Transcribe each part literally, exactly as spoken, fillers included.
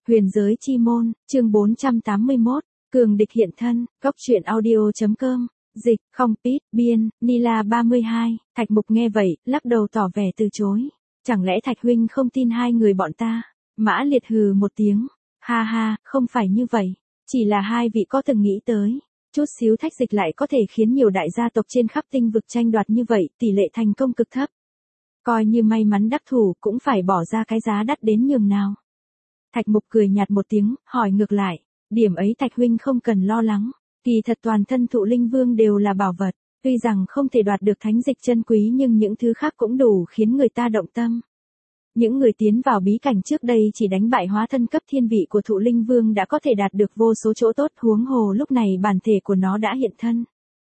Huyền giới chi môn, chương bốn trăm tám mươi mốt, cường địch hiện thân, góc truyện audio.com, dịch, không pít, biên, Nila ba mươi hai, Thạch Mục nghe vậy, lắc đầu tỏ vẻ từ chối. Chẳng lẽ Thạch huynh không tin hai người bọn ta? Mã Liệt hừ một tiếng, ha ha, không phải như vậy, chỉ là hai vị có từng nghĩ tới, chút xíu thạch dịch lại có thể khiến nhiều đại gia tộc trên khắp tinh vực tranh đoạt như vậy, tỷ lệ thành công cực thấp. Coi như may mắn đắc thủ cũng phải bỏ ra cái giá đắt đến nhường nào. Thạch Mục cười nhạt một tiếng, hỏi ngược lại, điểm ấy Thạch huynh không cần lo lắng, kỳ thật toàn thân Thụ Linh Vương đều là bảo vật, tuy rằng không thể đoạt được thánh dịch chân quý nhưng những thứ khác cũng đủ khiến người ta động tâm. Những người tiến vào bí cảnh trước đây chỉ đánh bại hóa thân cấp thiên vị của Thụ Linh Vương đã có thể đạt được vô số chỗ tốt, huống hồ lúc này bản thể của nó đã hiện thân.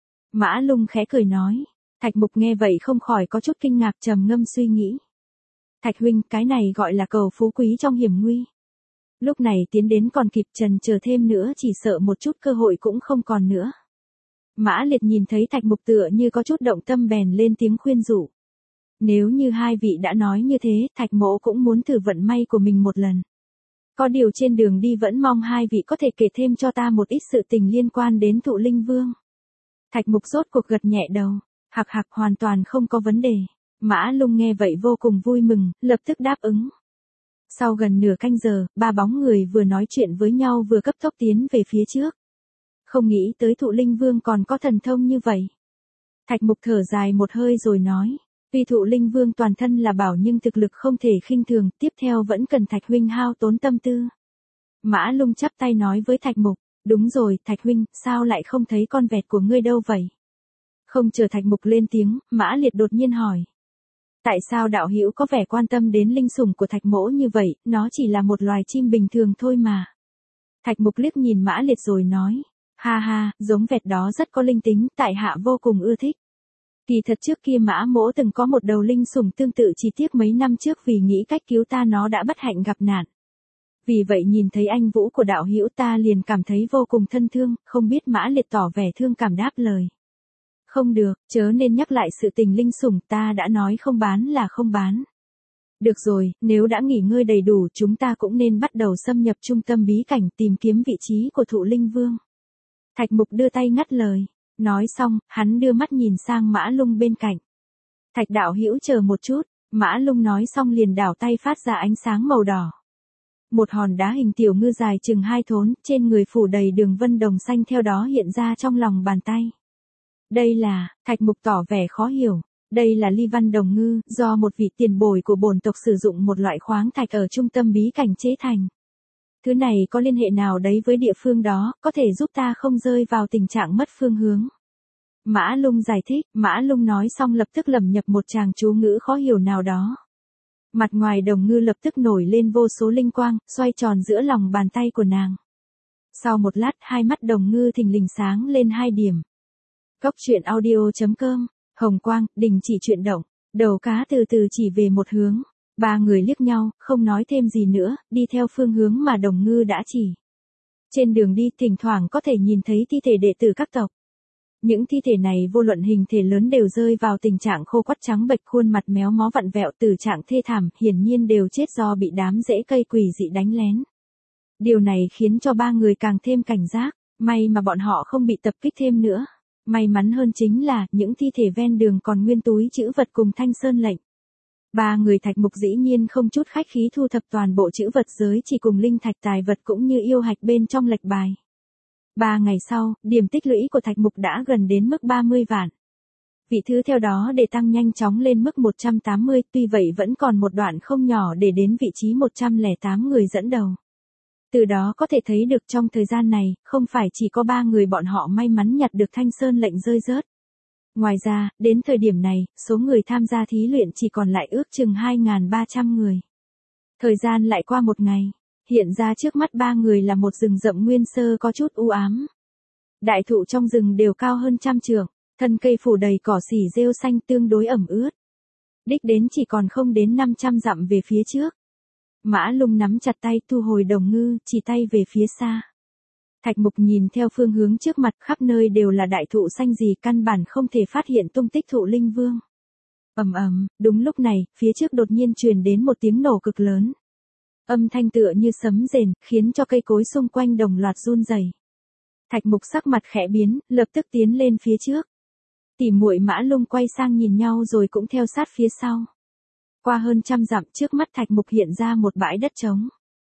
Mã Lung khẽ cười nói. Thạch Mục nghe vậy không khỏi có chút kinh ngạc, trầm ngâm suy nghĩ. Thạch huynh, cái này gọi là cầu phú quý trong hiểm nguy. Lúc này tiến đến còn kịp, trần chờ thêm nữa chỉ sợ một chút cơ hội cũng không còn nữa. Mã Liệt nhìn thấy Thạch Mục tựa như có chút động tâm bèn lên tiếng khuyên rủ. Nếu như hai vị đã nói như thế, Thạch mỗ cũng muốn thử vận may của mình một lần. Có điều trên đường đi vẫn mong hai vị có thể kể thêm cho ta một ít sự tình liên quan đến Thụ Linh Vương. Thạch Mục rốt cuộc gật nhẹ đầu. Hạc hạc, hoàn toàn không có vấn đề. Mã Lung nghe vậy vô cùng vui mừng, lập tức đáp ứng. Sau gần nửa canh giờ, ba bóng người vừa nói chuyện với nhau vừa cấp tốc tiến về phía trước. Không nghĩ tới Thụ Linh Vương còn có thần thông như vậy. Thạch Mục thở dài một hơi rồi nói, tuy Thụ Linh Vương toàn thân là bảo nhưng thực lực không thể khinh thường, tiếp theo vẫn cần Thạch huynh hao tốn tâm tư. Mã Lung chắp tay nói với Thạch Mục, đúng rồi, Thạch huynh, sao lại không thấy con vẹt của ngươi đâu vậy? Không chờ Thạch Mục lên tiếng, Mã Liệt đột nhiên hỏi. Tại sao đạo hữu có vẻ quan tâm đến linh sủng của Thạch mỗ như vậy, nó chỉ là một loài chim bình thường thôi mà. Thạch Mục liếc nhìn Mã Liệt rồi nói, ha ha, giống vẹt đó rất có linh tính, tại hạ vô cùng ưa thích. Kỳ thật trước kia Mã mỗ từng có một đầu linh sủng tương tự, chỉ tiếc mấy năm trước vì nghĩ cách cứu ta nó đã bất hạnh gặp nạn. Vì vậy nhìn thấy anh vũ của đạo hữu ta liền cảm thấy vô cùng thân thương, không biết Mã Liệt tỏ vẻ thương cảm đáp lời. Không được, chớ nên nhắc lại sự tình linh sủng, ta đã nói không bán là không bán. Được rồi, nếu đã nghỉ ngơi đầy đủ chúng ta cũng nên bắt đầu xâm nhập trung tâm bí cảnh tìm kiếm vị trí của Thụ Linh Vương. Thạch Mục đưa tay ngắt lời, nói xong, hắn đưa mắt nhìn sang Mã Lung bên cạnh. Thạch đạo hữu chờ một chút, Mã Lung nói xong liền đảo tay phát ra ánh sáng màu đỏ. Một hòn đá hình tiểu ngư dài chừng hai thốn, trên người phủ đầy đường vân đồng xanh theo đó hiện ra trong lòng bàn tay. Đây là, Thạch Mục tỏ vẻ khó hiểu, đây là ly văn đồng ngư, do một vị tiền bối của bổn tộc sử dụng một loại khoáng thạch ở trung tâm bí cảnh chế thành. Thứ này có liên hệ nào đấy với địa phương đó, có thể giúp ta không rơi vào tình trạng mất phương hướng. Mã Lung giải thích, Mã Lung nói xong lập tức lẩm nhẩm một tràng chú ngữ khó hiểu nào đó. Mặt ngoài đồng ngư lập tức nổi lên vô số linh quang, xoay tròn giữa lòng bàn tay của nàng. Sau một lát, hai mắt đồng ngư thình lình sáng lên hai điểm. Góc truyện audio.com, hồng quang, đình chỉ chuyển động, đầu cá từ từ chỉ về một hướng. Ba người liếc nhau, không nói thêm gì nữa, đi theo phương hướng mà đồng ngư đã chỉ. Trên đường đi, thỉnh thoảng có thể nhìn thấy thi thể đệ tử các tộc. Những thi thể này vô luận hình thể lớn đều rơi vào tình trạng khô quắt trắng bệch, khuôn mặt méo mó vặn vẹo, từ trạng thê thảm, hiển nhiên đều chết do bị đám rễ cây quỷ dị đánh lén. Điều này khiến cho ba người càng thêm cảnh giác, may mà bọn họ không bị tập kích thêm nữa. May mắn hơn chính là, những thi thể ven đường còn nguyên túi trữ vật cùng thanh sơn lệnh. Ba người Thạch Mục dĩ nhiên không chút khách khí thu thập toàn bộ trữ vật giới chỉ cùng linh thạch tài vật cũng như yêu hạch bên trong lệch bài. Ba ngày sau, điểm tích lũy của Thạch Mục đã gần đến mức ba mươi vạn. Vị thứ theo đó để tăng nhanh chóng lên mức một trăm tám mươi, tuy vậy vẫn còn một đoạn không nhỏ để đến vị trí một trăm lẻ tám người dẫn đầu. Từ đó có thể thấy được trong thời gian này, không phải chỉ có ba người bọn họ may mắn nhặt được thanh sơn lệnh rơi rớt. Ngoài ra, đến thời điểm này, số người tham gia thí luyện chỉ còn lại ước chừng hai nghìn ba trăm người. Thời gian lại qua một ngày, hiện ra trước mắt ba người là một rừng rậm nguyên sơ có chút u ám. Đại thụ trong rừng đều cao hơn trăm trượng, thân cây phủ đầy cỏ xỉ rêu xanh tương đối ẩm ướt. Đích đến chỉ còn không đến năm trăm dặm về phía trước. Mã Lung nắm chặt tay thu hồi đồng ngư, chỉ tay về phía xa. Thạch Mục nhìn theo phương hướng trước mặt, khắp nơi đều là đại thụ xanh gì, căn bản không thể phát hiện tung tích Thụ Linh Vương. Ầm ầm, đúng lúc này, phía trước đột nhiên truyền đến một tiếng nổ cực lớn. Âm thanh tựa như sấm rền, khiến cho cây cối xung quanh đồng loạt run rẩy. Thạch Mục sắc mặt khẽ biến, lập tức tiến lên phía trước. Tỷ muội Mã Lung quay sang nhìn nhau rồi cũng theo sát phía sau. Qua hơn trăm dặm, trước mắt Thạch Mục hiện ra một bãi đất trống.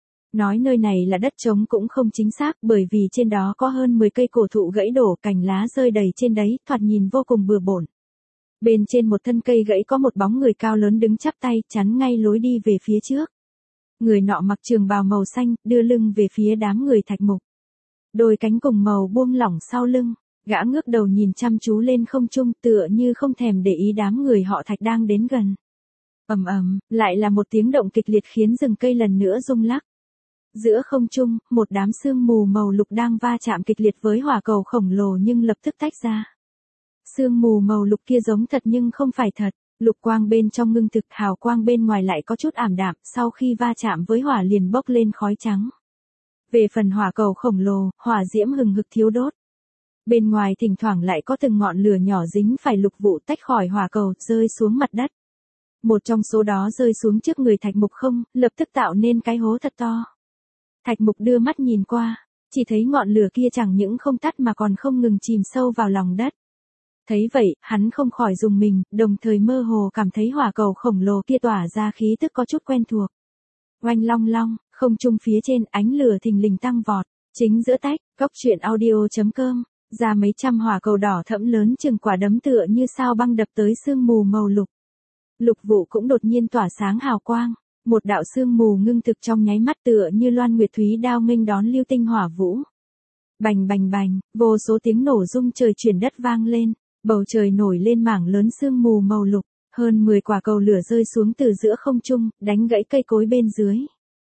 Nói nơi này là đất trống cũng không chính xác, bởi vì trên đó có hơn mười cây cổ thụ gãy đổ, cành lá rơi đầy trên đấy, thoạt nhìn vô cùng bừa bộn. Bên trên một thân cây gãy có một bóng người cao lớn đứng chắp tay, chắn ngay lối đi về phía trước. Người nọ mặc trường bào màu xanh, đưa lưng về phía đám người Thạch Mục. Đôi cánh cùng màu buông lỏng sau lưng, gã ngước đầu nhìn chăm chú lên không trung, tựa như không thèm để ý đám người họ Thạch đang đến gần. Ầm ầm, lại là một tiếng động kịch liệt khiến rừng cây lần nữa rung lắc. Giữa không trung, một đám sương mù màu lục đang va chạm kịch liệt với hỏa cầu khổng lồ nhưng lập tức tách ra. Sương mù màu lục kia giống thật nhưng không phải thật, lục quang bên trong ngưng thực, hào quang bên ngoài lại có chút ảm đạm, sau khi va chạm với hỏa liền bốc lên khói trắng. Về phần hỏa cầu khổng lồ, hỏa diễm hừng hực thiêu đốt. Bên ngoài thỉnh thoảng lại có từng ngọn lửa nhỏ dính phải Lục Vụ tách khỏi hỏa cầu, rơi xuống mặt đất. Một trong số đó rơi xuống trước người Thạch Mục không, lập tức tạo nên cái hố thật to. Thạch Mục đưa mắt nhìn qua, chỉ thấy ngọn lửa kia chẳng những không tắt mà còn không ngừng chìm sâu vào lòng đất. Thấy vậy, hắn không khỏi rùng mình, đồng thời mơ hồ cảm thấy hỏa cầu khổng lồ kia tỏa ra khí tức có chút quen thuộc. Oanh long long, không trung phía trên ánh lửa thình lình tăng vọt, chính giữa tách, cốc truyện audio chấm com, ra mấy trăm hỏa cầu đỏ thẫm lớn chừng quả đấm tựa như sao băng đập tới sương mù màu lục. Lục Vụ cũng đột nhiên tỏa sáng hào quang, một đạo sương mù ngưng thực trong nháy mắt tựa như loan nguyệt thúy đao nghênh đón lưu tinh hỏa vũ. Bành bành bành, vô số tiếng nổ rung trời chuyển đất vang lên, bầu trời nổi lên mảng lớn sương mù màu lục, hơn mười quả cầu lửa rơi xuống từ giữa không trung, đánh gãy cây cối bên dưới.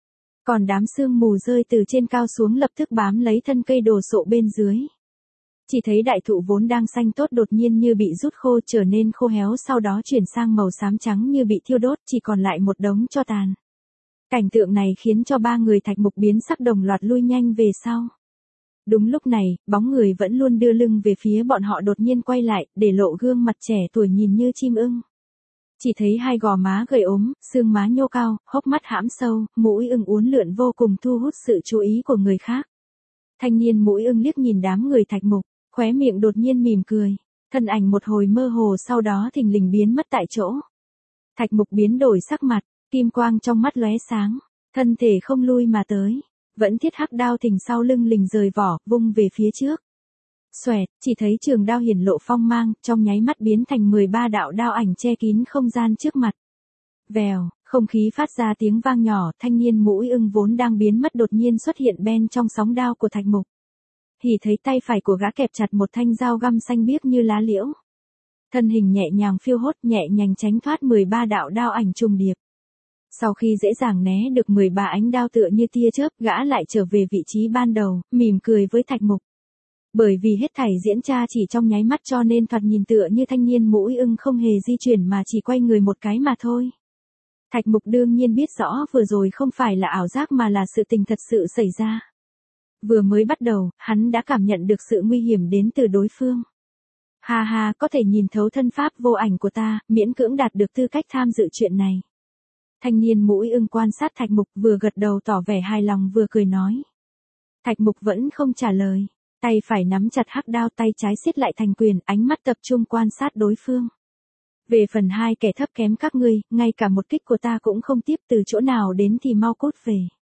Còn đám sương mù rơi từ trên cao xuống lập tức bám lấy thân cây đồ sộ bên dưới. Chỉ thấy đại thụ vốn đang xanh tốt đột nhiên như bị rút khô trở nên khô héo, sau đó chuyển sang màu xám trắng như bị thiêu đốt, chỉ còn lại một đống tro tàn. Cảnh tượng này khiến cho ba người Thạch Mục biến sắc, đồng loạt lui nhanh về sau. Đúng lúc này, bóng người vẫn luôn đưa lưng về phía bọn họ đột nhiên quay lại, để lộ gương mặt trẻ tuổi nhìn như chim ưng. Chỉ thấy hai gò má gầy ốm, xương má nhô cao, hốc mắt hãm sâu, mũi ưng uốn lượn vô cùng thu hút sự chú ý của người khác. Thanh niên mũi ưng liếc nhìn đám người Thạch Mục, khóe miệng đột nhiên mỉm cười, thân ảnh một hồi mơ hồ sau đó thình lình biến mất tại chỗ. Thạch Mục biến đổi sắc mặt, kim quang trong mắt lóe sáng, thân thể không lui mà tới, vẫn thiết hắc đao thình sau lưng lình rời vỏ, vung về phía trước. Xoẹt, chỉ thấy trường đao hiển lộ phong mang, trong nháy mắt biến thành mười ba đạo đao ảnh che kín không gian trước mặt. Vèo, không khí phát ra tiếng vang nhỏ, thanh niên mũi ưng vốn đang biến mất đột nhiên xuất hiện bên trong sóng đao của Thạch Mục. Hỉ thấy tay phải của gã kẹp chặt một thanh dao găm xanh biếc như lá liễu. Thân hình nhẹ nhàng phiêu hốt, nhẹ nhàng tránh thoát mười ba đạo đao ảnh trùng điệp. Sau khi dễ dàng né được mười ba ánh đao tựa như tia chớp, gã lại trở về vị trí ban đầu, mỉm cười với Thạch Mục. Bởi vì hết thảy diễn tra chỉ trong nháy mắt cho nên thoạt nhìn tựa như thanh niên mũi ưng không hề di chuyển mà chỉ quay người một cái mà thôi. Thạch Mục đương nhiên biết rõ vừa rồi không phải là ảo giác mà là sự tình thật sự xảy ra. Vừa mới bắt đầu, hắn đã cảm nhận được sự nguy hiểm đến từ đối phương. Ha ha, có thể nhìn thấu thân pháp vô ảnh của ta, miễn cưỡng đạt được tư cách tham dự chuyện này. Thanh niên mũi ưng quan sát Thạch Mục, vừa gật đầu tỏ vẻ hài lòng vừa cười nói. Thạch Mục vẫn không trả lời, tay phải nắm chặt hắc đao, tay trái siết lại thành quyền, ánh mắt tập trung quan sát đối phương. Về phần hai kẻ thấp kém các ngươi, ngay cả một kích của ta cũng không tiếp, từ chỗ nào đến thì mau cút về.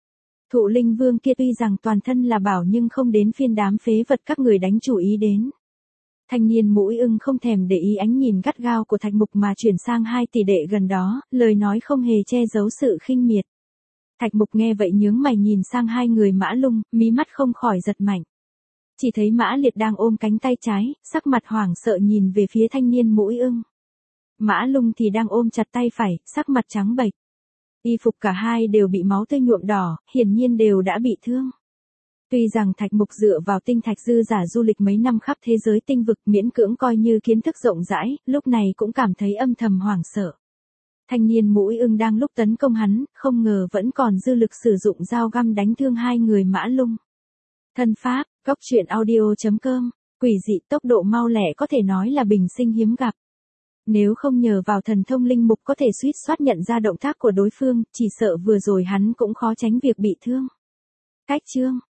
Thụ Linh Vương kia tuy rằng toàn thân là bảo nhưng không đến phiên đám phế vật các người đánh chủ ý đến. Thanh niên mũi ưng không thèm để ý ánh nhìn gắt gao của Thạch Mục mà chuyển sang hai tỷ đệ gần đó, lời nói không hề che giấu sự khinh miệt. Thạch Mục nghe vậy nhướng mày nhìn sang hai người Mã Lung, mí mắt không khỏi giật mạnh. Chỉ thấy Mã Liệt đang ôm cánh tay trái, sắc mặt hoảng sợ nhìn về phía thanh niên mũi ưng. Mã Lung thì đang ôm chặt tay phải, sắc mặt trắng bệch. Y phục cả hai đều bị máu tươi nhuộm đỏ, hiển nhiên đều đã bị thương. Tuy rằng Thạch Mục dựa vào tinh thạch dư giả du lịch mấy năm khắp thế giới tinh vực miễn cưỡng coi như kiến thức rộng rãi, lúc này cũng cảm thấy âm thầm hoảng sợ. Thanh niên mũi ưng đang lúc tấn công hắn, không ngờ vẫn còn dư lực sử dụng dao găm đánh thương hai người Mã Lung. Thân pháp, cốc truyện audio chấm com, quỷ dị tốc độ mau lẹ có thể nói là bình sinh hiếm gặp. Nếu không nhờ vào thần thông linh mục có thể suýt soát nhận ra động tác của đối phương, chỉ sợ vừa rồi hắn cũng khó tránh việc bị thương. Cách chương